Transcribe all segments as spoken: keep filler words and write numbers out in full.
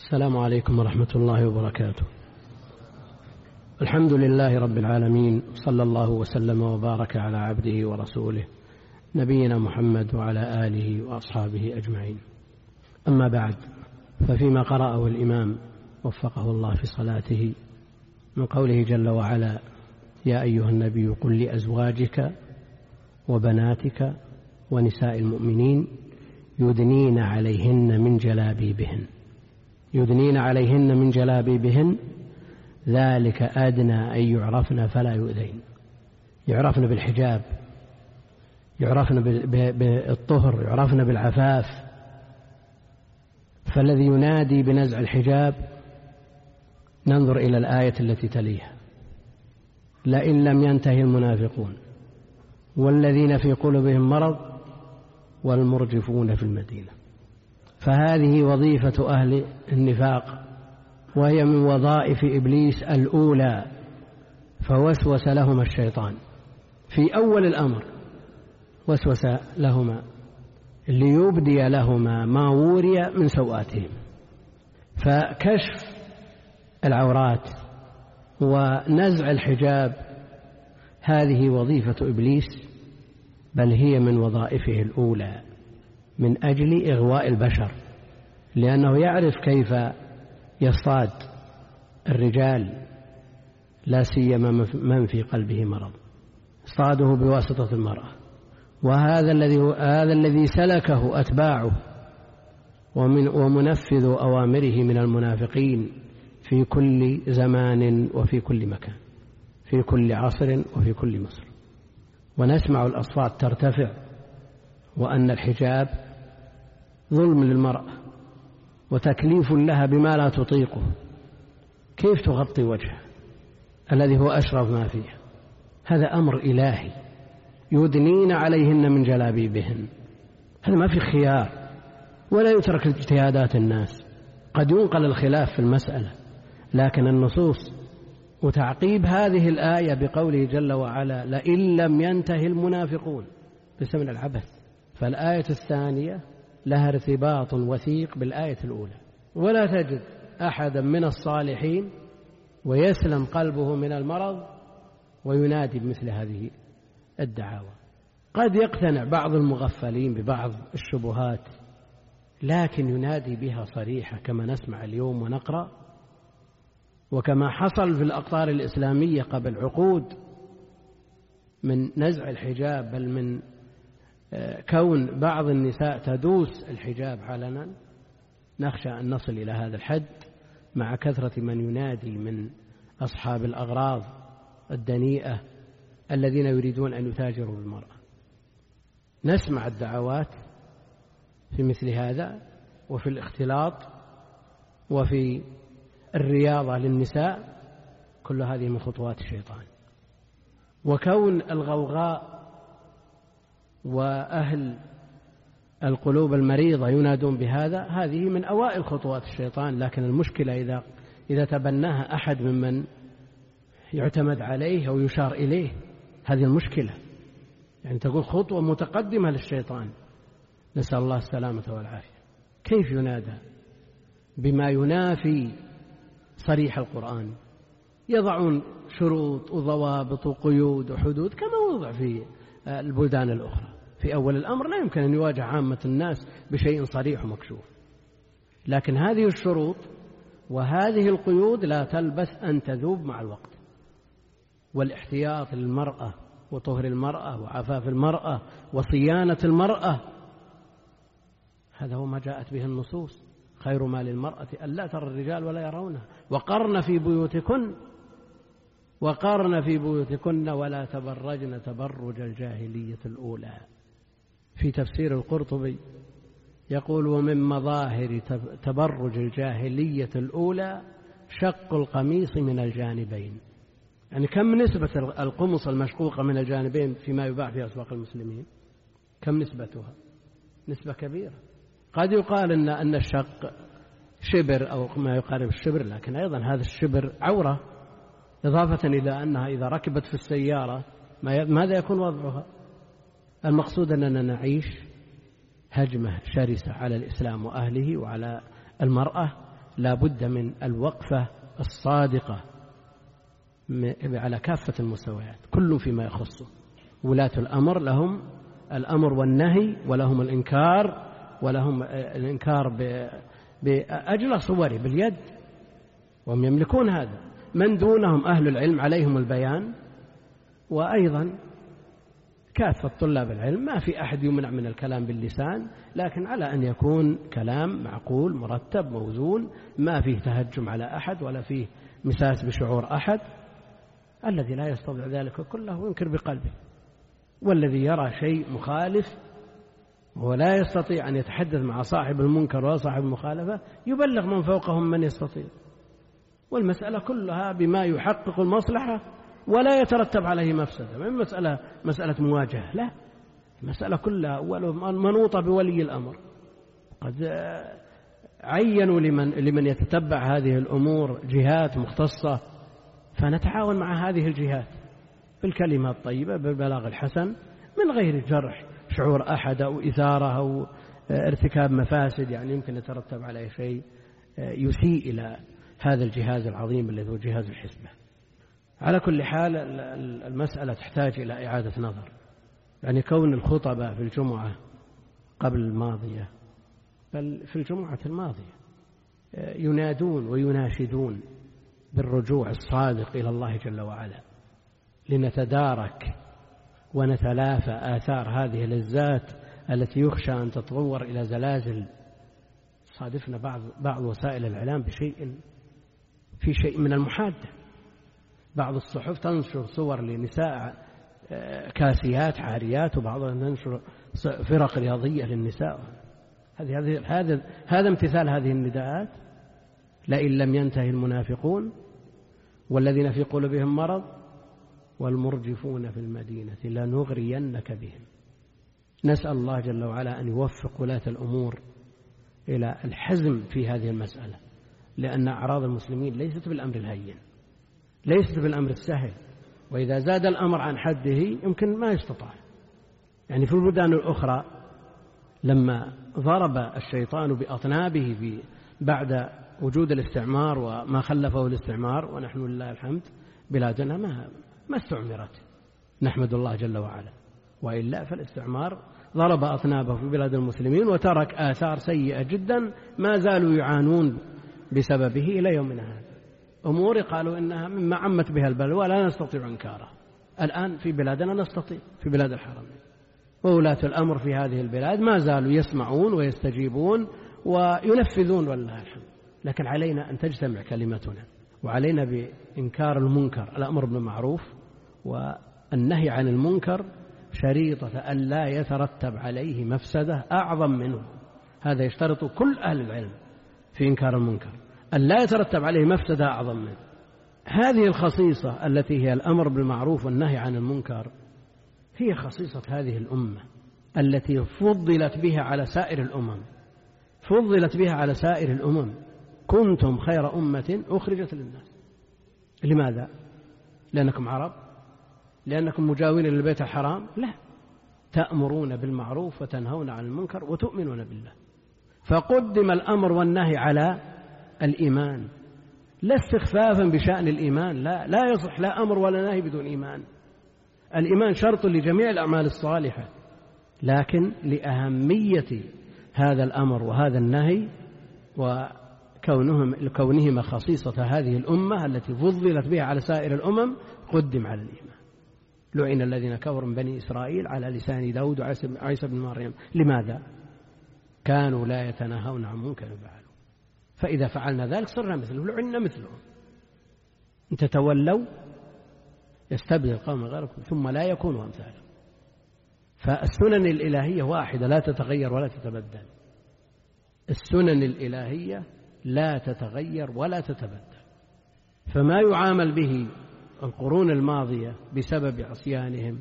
السلام عليكم ورحمة الله وبركاته. الحمد لله رب العالمين، صلى الله وسلم وبارك على عبده ورسوله نبينا محمد وعلى آله وأصحابه أجمعين. أما بعد، ففيما قرأه الإمام وفقه الله في صلاته من قوله جل وعلا: يا أيها النبي قل لأزواجك وبناتك ونساء المؤمنين يدنين عليهن من جلابيبهن يدنين عليهن من جلابيبهن ذلك أدنى أن يعرفن فلا يؤذين. يعرفن بالحجاب، يعرفن بالطهر، يعرفن بالعفاف. فالذي ينادي بنزع الحجاب ننظر إلى الآية التي تليها: لئن لم ينتهي المنافقون والذين في قلوبهم مرض والمرجفون في المدينة. فهذه وظيفة أهل النفاق، وهي من وظائف إبليس الأولى. فوسوس لهما الشيطان في أول الأمر، وسوس لهما ليبدي لهما ما وري من سوآتهم. فكشف العورات ونزع الحجاب هذه وظيفة إبليس، بل هي من وظائفه الأولى من أجل إغواء البشر، لأنه يعرف كيف يصطاد الرجال، لا سيما من في قلبه مرض، اصطاده بواسطة المرأة. وهذا الذي هذا الذي سلكه أتباعه ومن ومنفذ أوامره من المنافقين في كل زمان وفي كل مكان، في كل عصر وفي كل مصر. ونسمع الأصوات ترتفع وأن الحجاب ظلم للمرأة وتكليف لها بما لا تطيقه. كيف تغطي وجهها الذي هو أشرف ما فيه؟ هذا أمر إلهي. يدنين عليهن من جلابيبهن، هذا ما في خيار، ولا يترك اجتهادات الناس. قد ينقل الخلاف في المسألة، لكن النصوص وتعقيب هذه الآية بقوله جل وعلا: لئن لم ينتهي المنافقون، ليس من العبث. فالآية الثانية لها ارتباط وثيق بالآية الأولى. ولا تجد أحدا من الصالحين ويسلم قلبه من المرض وينادي بمثل هذه الدعاوى. قد يقتنع بعض المغفلين ببعض الشبهات، لكن ينادي بها صريحة كما نسمع اليوم ونقرأ، وكما حصل في الأقطار الإسلامية قبل عقود من نزع الحجاب، بل من كون بعض النساء تدوس الحجاب علنا. نخشى أن نصل إلى هذا الحد مع كثرة من ينادي من أصحاب الأغراض الدنيئة الذين يريدون أن يتاجروا بالمرأة. نسمع الدعوات في مثل هذا، وفي الاختلاط، وفي الرياضة للنساء، كل هذه من خطوات الشيطان. وكون الغوغاء وأهل القلوب المريضة ينادون بهذا، هذه من أوائل خطوات الشيطان. لكن المشكلة إذا إذا تبناها أحد ممن يعتمد عليه أو يشار إليه، هذه المشكلة. يعني تقول خطوة متقدمة للشيطان، نسأل الله السلامة والعافية. كيف ينادى بما ينافي صريح القرآن؟ يضعون شروط وضوابط وقيود وحدود كما وضع في البلدان الأخرى. في أول الأمر لا يمكن أن يواجه عامة الناس بشيء صريح ومكشوف، لكن هذه الشروط وهذه القيود لا تلبث أن تذوب مع الوقت. والاحتياط للمرأة وطهر المرأة وعفاف المرأة وصيانة المرأة، هذا هو ما جاءت به النصوص: خير ما للمرأة ألا ترى الرجال ولا يرونها، وقرن في بيوتكن وقرن في بيوتكن ولا تبرجن تبرج الجاهلية الأولى. في تفسير القرطبي يقول: ومن مظاهر تبرج الجاهلية الأولى شق القميص من الجانبين. يعني كم نسبة القمص المشقوقة من الجانبين فيما يباع في أسواق المسلمين؟ كم نسبتها؟ نسبة كبيرة. قد يقال إن أن الشق شبر أو ما يقارب الشبر، لكن أيضا هذا الشبر عورة، إضافة إلى أنها إذا ركبت في السيارة ماذا يكون وضعها؟ المقصود أننا نعيش هجمة شرسة على الإسلام وأهله وعلى المرأة، لا بد من الوقفة الصادقة على كافة المستويات، كل فيما يخصه. ولاة الأمر لهم الأمر والنهي، ولهم الإنكار، ولهم الإنكار بأجل صوره باليد، وهم يملكون هذا. من دونهم أهل العلم عليهم البيان، وأيضا كافة طلاب العلم ما في أحد يمنع من الكلام باللسان، لكن على أن يكون كلام معقول مرتب موزون، ما فيه تهجم على أحد ولا فيه مساس بشعور أحد. الذي لا يستطيع ذلك كله ينكر بقلبه، والذي يرى شيء مخالف ولا يستطيع أن يتحدث مع صاحب المنكر ولا صاحب المخالفة يبلغ من فوقهم من يستطيع. والمسألة كلها بما يحقق المصلحة ولا يترتب عليه مفسدة، من مسألة مسألة مواجهة، لا، المسألة كلها منوطة بولي الأمر. قد عينوا لمن, لمن يتتبع هذه الأمور جهات مختصة، فنتعاون مع هذه الجهات بالكلمة الطيبة بالبلاغ الحسن من غير جرح شعور أحد أو إثارة أو ارتكاب مفاسد يعني يمكن يترتب عليه شيء يسيء إلى هذا الجهاز العظيم الذي هو جهاز الحزبة. على كل حال المسألة تحتاج إلى إعادة نظر، يعني كون الخطبة في الجمعة قبل الماضية بل في الجمعة الماضية ينادون ويناشدون بالرجوع الصادق إلى الله جل وعلا لنتدارك ونتلافى آثار هذه اللذات التي يخشى أن تتطور إلى زلازل. صادفنا بعض بعض وسائل الإعلام بشيء في شيء من المحادة، بعض الصحف تنشر صور لنساء كاسيات عاريات، وبعضها تنشر فرق رياضية للنساء. هذه هذه هذا هذا امتثال هذه النداءات. لئن لم ينتهي المنافقون والذين في قلوبهم مرض والمرجفون في المدينة لنغرينك بهم. نسأل الله جل وعلا أن يوفق ولاة الأمور إلى الحزم في هذه المسألة، لأن أعراض المسلمين ليست بالأمر الهين، ليست بالأمر السهل، وإذا زاد الأمر عن حده يمكن ما يستطاع. يعني في البلدان الأخرى لما ضرب الشيطان بأطنابه بعد وجود الاستعمار وما خلفه الاستعمار، ونحن لله الحمد بلادنا ما ما استعمرت، نحمد الله جل وعلا، وإلا فالاستعمار ضرب أطنابه في بلاد المسلمين وترك آثار سيئة جدا ما زالوا يعانون بسببه إلى يومنا هذا. أمور قالوا إنها مما عمت بها البلوى لا نستطيع إنكارها، الآن في بلادنا نستطيع، في بلاد الحرمين. وولاة الأمر في هذه البلاد ما زالوا يسمعون ويستجيبون وينفذون والله الحمد. لكن علينا أن تجتمع كلمتنا، وعلينا بإنكار المنكر، الأمر بالمعروف والنهي عن المنكر شريطة أن لا يترتب عليه مفسدة أعظم منه. هذا يشترط كل أهل العلم في إنكار المنكر، أن لا يترتب عليه مفسدة أعظم منه. هذه الخصيصة التي هي الأمر بالمعروف والنهي عن المنكر هي خصيصة هذه الأمة التي فضلت بها على سائر الأمم، فضلت بها على سائر الأمم. كنتم خير أمة أخرجت للناس. لماذا؟ لأنكم عرب؟ لأنكم مجاورين للبيت الحرام؟ لا، تأمرون بالمعروف وتنهون عن المنكر وتؤمنون بالله. فقدم الأمر والنهي على الإيمان، لا استخفافا بشأن الإيمان، لا لا يصح لا أمر ولا نهي بدون إيمان. الإيمان شرط لجميع الأعمال الصالحة، لكن لأهمية هذا الأمر وهذا النهي وكونهم كونهما خصيصة هذه الأمة التي فضلت بها على سائر الأمم قدم على الإيمان. لعن الذين كفروا من بني إسرائيل على لسان داود وعيسى بن مريم. لماذا؟ كانوا لا يتناهون عن منكر فعلوا، فإذا فعلنا ذلك صرنا مثلهم، لعنا مثلهم. إن تتولوا يستبدل قوم غيركم ثم لا يكونوا أمثالهم. فالسنن الإلهية واحدة لا تتغير ولا تتبدل، السنن الإلهية لا تتغير ولا تتبدل. فما يعامل به القرون الماضية بسبب عصيانهم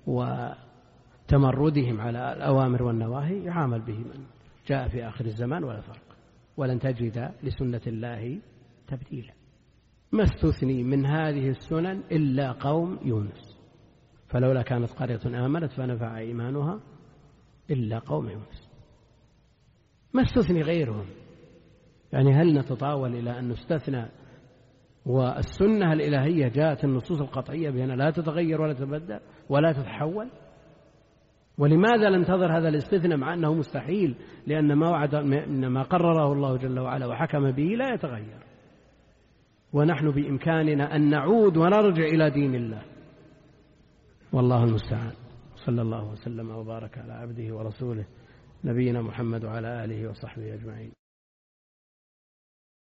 وتمردهم على الأوامر والنواهي يعامل به من جاء في آخر الزمان ولا فرق، ولن تجد لسنة الله تبديلا. ما استثني من هذه السنن إلا قوم يونس، فلولا كانت قرية آمنت فنفع إيمانها إلا قوم يونس. ما استثني غيرهم، يعني هل نتطاول إلى أن نستثنى والسنة الإلهية جاءت النصوص القطعية بأنها لا تتغير ولا تتبدل ولا تتحول؟ ولماذا ننتظر هذا الاستثناء مع أنه مستحيل؟ لأن ما وعد ما قرره الله جل وعلا وحكم به لا يتغير، ونحن بإمكاننا أن نعود ونرجع إلى دين الله، والله المستعان. صلى الله وسلم وبارك على عبده ورسوله نبينا محمد وعلى آله وصحبه أجمعين.